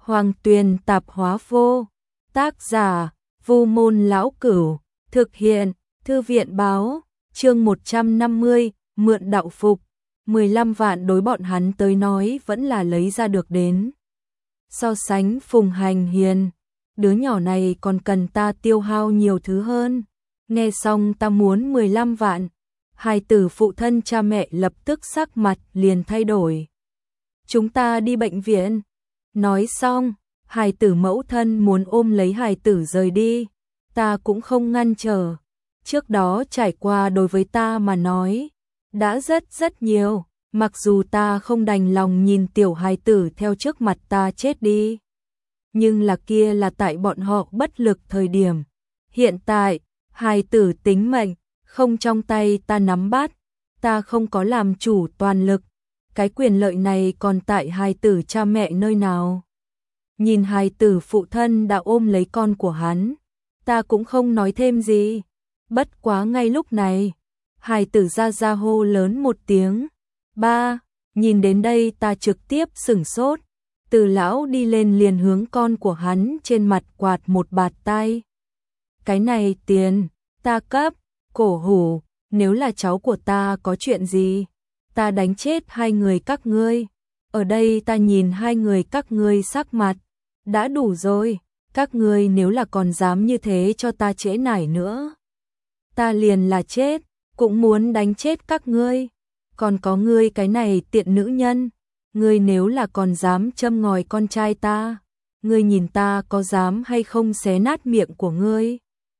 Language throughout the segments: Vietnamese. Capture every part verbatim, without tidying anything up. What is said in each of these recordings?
Hoàng Tuyền Tạp Hóa Vô. Tác giả: Vu Môn Lão Cửu. Thực hiện: Thư viện báo. Chương một trăm năm mươi, mượn đạo phục. mười lăm vạn đối bọn hắn tới nói vẫn là lấy ra được đến. So sánh Phùng Hành Hiền, đứa nhỏ này còn cần ta tiêu hao nhiều thứ hơn. Nghe xong ta muốn mười lăm vạn. Hài tử phụ thân cha mẹ lập tức sắc mặt liền thay đổi. Chúng ta đi bệnh viện. Nói xong, hài tử mẫu thân muốn ôm lấy hài tử rời đi. Ta cũng không ngăn trở. Trước đó trải qua đối với ta mà nói, đã rất rất nhiều. Mặc dù ta không đành lòng nhìn tiểu hài tử theo trước mặt ta chết đi. Nhưng là kia là tại bọn họ bất lực thời điểm. Hiện tại, hài tử tính mệnh, không trong tay ta nắm bắt. Ta không có làm chủ toàn lực. Cái quyền lợi này còn tại hài tử cha mẹ nơi nào. Nhìn hài tử phụ thân đã ôm lấy con của hắn. Ta cũng không nói thêm gì. Bất quá ngay lúc này, hài tử ra ra hô lớn một tiếng. Ba, nhìn đến đây ta trực tiếp sửng sốt. Từ lão đi lên liền hướng con của hắn trên mặt quạt một bạt tay. Cái này tiền, ta cấp, cổ hủ, nếu là cháu của ta có chuyện gì, ta đánh chết hai người các ngươi. Ở đây ta nhìn hai người các ngươi sắc mặt, đã đủ rồi, các ngươi nếu là còn dám như thế cho ta trễ nải nữa. Ta liền là chết, cũng muốn đánh chết các ngươi. Còn có ngươi cái này tiện nữ nhân, ngươi nếu là còn dám châm ngòi con trai ta, ngươi nhìn ta có dám hay không xé nát miệng của ngươi.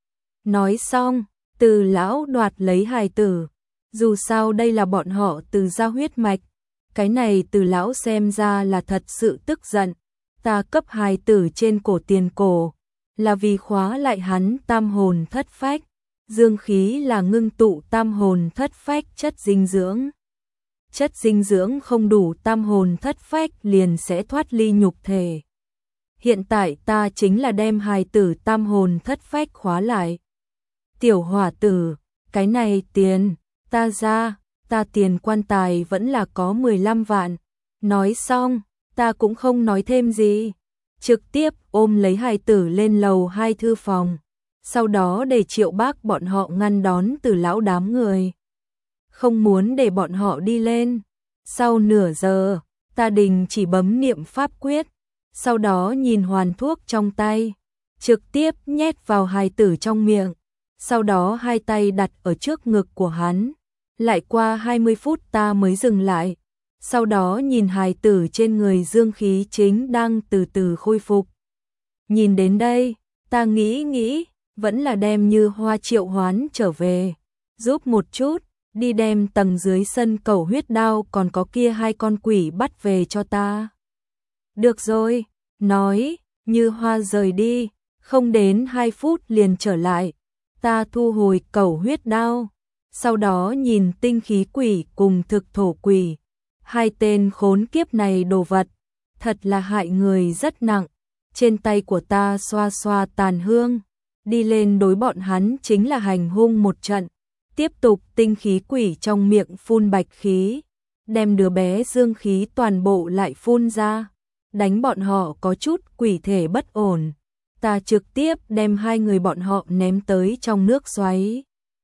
Nói xong, Từ lão đoạt lấy hài tử, dù sao đây là bọn họ Từ gia huyết mạch, cái này Từ lão xem ra là thật sự tức giận. Ta cấp hài tử trên cổ tiền cổ, là vì khóa lại hắn tam hồn thất phách, dương khí là ngưng tụ tam hồn thất phách chất dinh dưỡng. Chất dinh dưỡng không đủ tam hồn thất phách liền sẽ thoát ly nhục thể. Hiện tại ta chính là đem hài tử tam hồn thất phách khóa lại. Tiểu hỏa tử, cái này tiền, ta ra, ta tiền quan tài vẫn là có mười lăm vạn. Nói xong, ta cũng không nói thêm gì. Trực tiếp ôm lấy hài tử lên lầu hai thư phòng. Sau đó để Triệu Bác bọn họ ngăn đón Từ lão đám người. Không muốn để bọn họ đi lên. Sau nửa giờ, ta đình chỉ bấm niệm pháp quyết. Sau đó nhìn hoàn thuốc trong tay. Trực tiếp nhét vào hài tử trong miệng. Sau đó hai tay đặt ở trước ngực của hắn. Lại qua hai mươi phút ta mới dừng lại. Sau đó nhìn hài tử trên người dương khí chính đang từ từ khôi phục. Nhìn đến đây, ta nghĩ nghĩ, vẫn là đem Như Hoa triệu hoán trở về. Giúp một chút, đi đem tầng dưới sân cầu huyết đao còn có kia hai con quỷ bắt về cho ta. Được rồi, nói, Như Hoa rời đi, không đến hai phút liền trở lại. Ta thu hồi cầu huyết đao, sau đó nhìn tinh khí quỷ cùng thực thổ quỷ. Hai tên khốn kiếp này đồ vật, thật là hại người rất nặng. Trên tay của ta xoa xoa tàn hương, đi lên đối bọn hắn chính là hành hung một trận. Tiếp tục tinh khí quỷ trong miệng phun bạch khí, đem đứa bé dương khí toàn bộ lại phun ra, đánh bọn họ có chút quỷ thể bất ổn. Ta trực tiếp đem hai người bọn họ ném tới trong nước xoáy.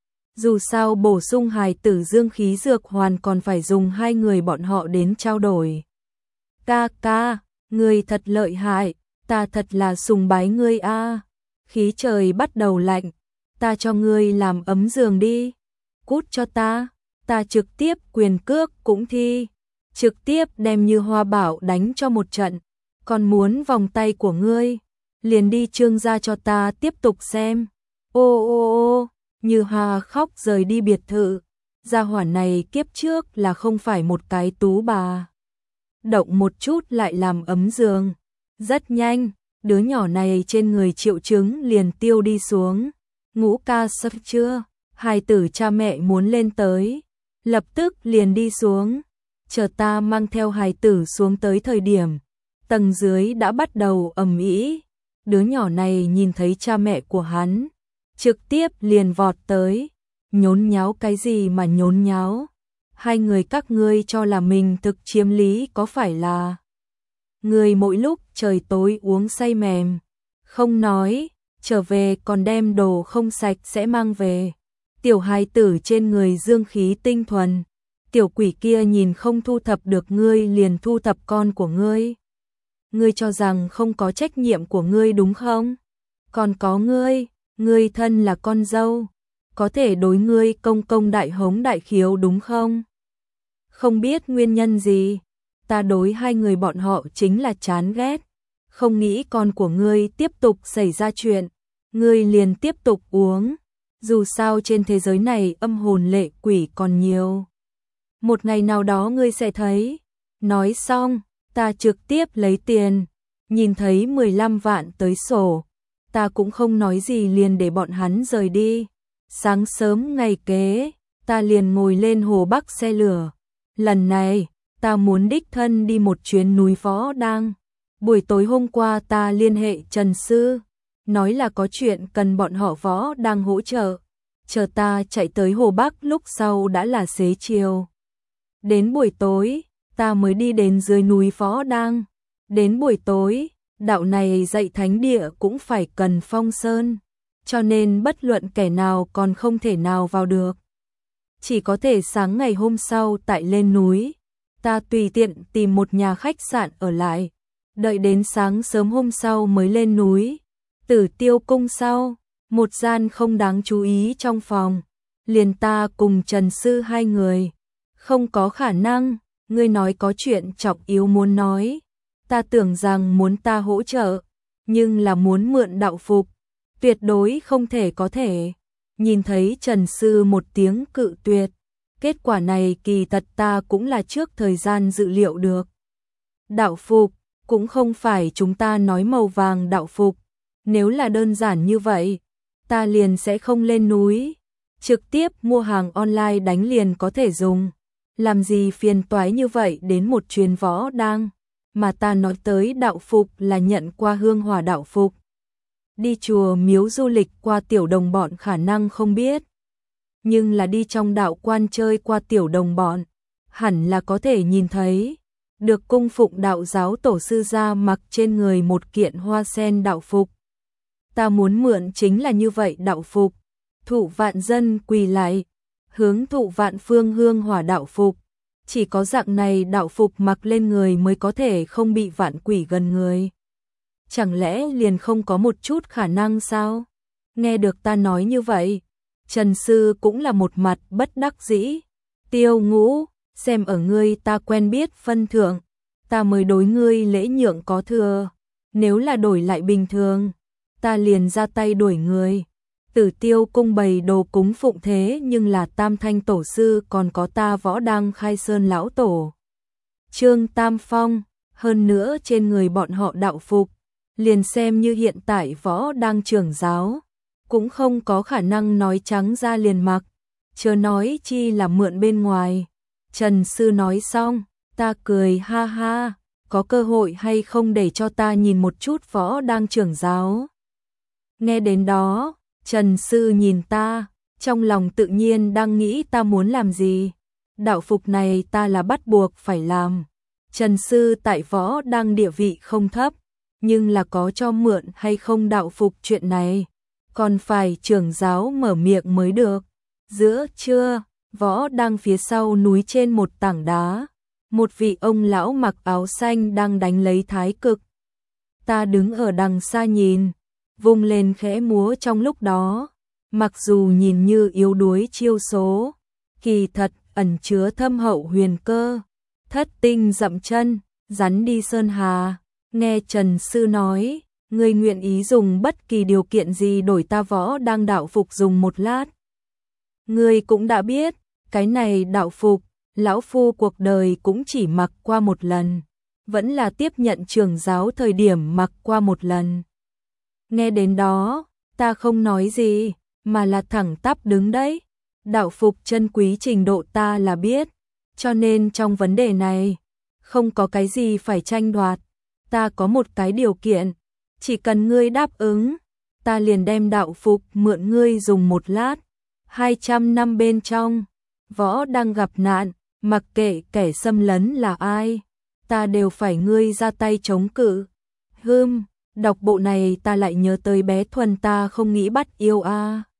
Dù sao bổ sung hài tử dương khí dược hoàn còn phải dùng hai người bọn họ đến trao đổi. Ca ca, ngươi thật lợi hại, ta thật là sùng bái ngươi a. Khí trời bắt đầu lạnh, ta cho ngươi làm ấm giường đi. Cút cho ta, ta trực tiếp quyền cước cũng thi. Trực tiếp đem Như Hoa bảo đánh cho một trận. Còn muốn vòng tay của ngươi, liền đi Trương gia cho ta tiếp tục xem. Ô ô ô, Như Hoa khóc rời đi biệt thự. Gia hỏa này kiếp trước là không phải một cái tú bà. Động một chút lại làm ấm giường. Rất nhanh, đứa nhỏ này trên người triệu chứng liền tiêu đi xuống. Ngũ ca sắp chưa? Hài tử cha mẹ muốn lên tới. Lập tức liền đi xuống. Chờ ta mang theo hài tử xuống tới thời điểm. Tầng dưới đã bắt đầu ầm ĩ. Đứa nhỏ này nhìn thấy cha mẹ của hắn, trực tiếp liền vọt tới. Nhốn nháo cái gì mà nhốn nháo? Hai người các ngươi cho là mình thực chiếm lý có phải là? Ngươi mỗi lúc trời tối uống say mềm, không nói, trở về còn đem đồ không sạch sẽ mang về. Tiểu hài tử trên người dương khí tinh thuần, tiểu quỷ kia nhìn không thu thập được ngươi liền thu thập con của ngươi. Ngươi cho rằng không có trách nhiệm của ngươi đúng không? Còn có ngươi, ngươi thân là con dâu, có thể đối ngươi công công đại hống đại khiếu đúng không? Không biết nguyên nhân gì, ta đối hai người bọn họ chính là chán ghét, không nghĩ con của ngươi tiếp tục xảy ra chuyện, ngươi liền tiếp tục uống, dù sao trên thế giới này âm hồn lệ quỷ còn nhiều. Một ngày nào đó ngươi sẽ thấy. Nói xong, ta trực tiếp lấy tiền, nhìn thấy mười lăm vạn tới sổ, ta cũng không nói gì liền để bọn hắn rời đi. Sáng sớm ngày kế, ta liền ngồi lên Hồ Bắc xe lửa. Lần này, ta muốn đích thân đi một chuyến núi Võ Đang. Buổi tối hôm qua ta liên hệ Trần Sư, nói là có chuyện cần bọn họ Võ Đang hỗ trợ. Chờ ta chạy tới Hồ Bắc lúc sau đã là xế chiều. Đến buổi tối, ta mới đi đến dưới núi Võ Đang. Đến buổi tối, đạo này dạy thánh địa cũng phải cần phong sơn, cho nên bất luận kẻ nào còn không thể nào vào được. Chỉ có thể sáng ngày hôm sau tại lên núi, ta tùy tiện tìm một nhà khách sạn ở lại, đợi đến sáng sớm hôm sau mới lên núi. Tử Tiêu cung sau, một gian không đáng chú ý trong phòng, liền ta cùng Trần Sư hai người. Không có khả năng, ngươi nói có chuyện trọng yếu muốn nói. Ta tưởng rằng muốn ta hỗ trợ, nhưng là muốn mượn đạo phục, tuyệt đối không thể có thể. Nhìn thấy Trần Sư một tiếng cự tuyệt, kết quả này kỳ thật ta cũng là trước thời gian dự liệu được. Đạo phục, cũng không phải chúng ta nói màu vàng đạo phục, nếu là đơn giản như vậy, ta liền sẽ không lên núi, trực tiếp mua hàng online đánh liền có thể dùng. Làm gì phiền toái như vậy đến một chuyến Võ Đang, mà ta nói tới đạo phục là nhận qua hương hỏa đạo phục. Đi chùa miếu du lịch qua tiểu đồng bọn khả năng không biết, nhưng là đi trong đạo quan chơi qua tiểu đồng bọn, hẳn là có thể nhìn thấy. Được cung phụng đạo giáo tổ sư ra mặc trên người một kiện hoa sen đạo phục. Ta muốn mượn chính là như vậy đạo phục, thụ vạn dân quỳ lại, hướng thụ vạn phương hương hỏa đạo phục. Chỉ có dạng này đạo phục mặc lên người mới có thể không bị vạn quỷ gần người. Chẳng lẽ liền không có một chút khả năng sao? Nghe được ta nói như vậy, Trần Sư cũng là một mặt bất đắc dĩ. Tiêu Ngũ, xem ở ngươi ta quen biết phân thượng, ta mới đối ngươi lễ nhượng có thừa. Nếu là đổi lại bình thường, ta liền ra tay đuổi người. Tử Tiêu cung bày đồ cúng phụng thế nhưng là Tam Thanh tổ sư còn có ta Võ Đang khai sơn lão tổ. Trương Tam Phong, hơn nữa trên người bọn họ đạo phục, liền xem như hiện tại Võ Đang trưởng giáo, cũng không có khả năng nói trắng ra liền mặc, chớ nói chi là mượn bên ngoài. Trần Sư nói xong, ta cười ha ha, có cơ hội hay không để cho ta nhìn một chút Võ Đang trưởng giáo. Nghe đến đó, Trần Sư nhìn ta, trong lòng tự nhiên đang nghĩ ta muốn làm gì. Đạo phục này ta là bắt buộc phải làm. Trần Sư tại Võ Đang địa vị không thấp, nhưng là có cho mượn hay không đạo phục chuyện này, còn phải trưởng giáo mở miệng mới được. Giữa trưa, Võ Đang phía sau núi trên một tảng đá, một vị ông lão mặc áo xanh đang đánh lấy thái cực. Ta đứng ở đằng xa nhìn, vung lên khẽ múa trong lúc đó, mặc dù nhìn như yếu đuối chiêu số, kỳ thật ẩn chứa thâm hậu huyền cơ. Thất tinh dậm chân, rắn đi sơn hà. Nghe Trần Sư nói, ngươi nguyện ý dùng bất kỳ điều kiện gì đổi ta Võ Đang đạo phục dùng một lát. Ngươi cũng đã biết, cái này đạo phục, lão phu cuộc đời cũng chỉ mặc qua một lần, vẫn là tiếp nhận trưởng giáo thời điểm mặc qua một lần. Nghe đến đó, ta không nói gì, mà là thẳng tắp đứng đấy. Đạo phục chân quý trình độ ta là biết, cho nên trong vấn đề này, không có cái gì phải tranh đoạt. Ta có một cái điều kiện, chỉ cần ngươi đáp ứng, ta liền đem đạo phục mượn ngươi dùng một lát. Hai trăm năm bên trong, Võ Đang gặp nạn, mặc kệ kẻ xâm lấn là ai, ta đều phải ngươi ra tay chống cự. Hừm, đọc bộ này ta lại nhớ tới bé Thuần ta không nghĩ bắt yêu a. À.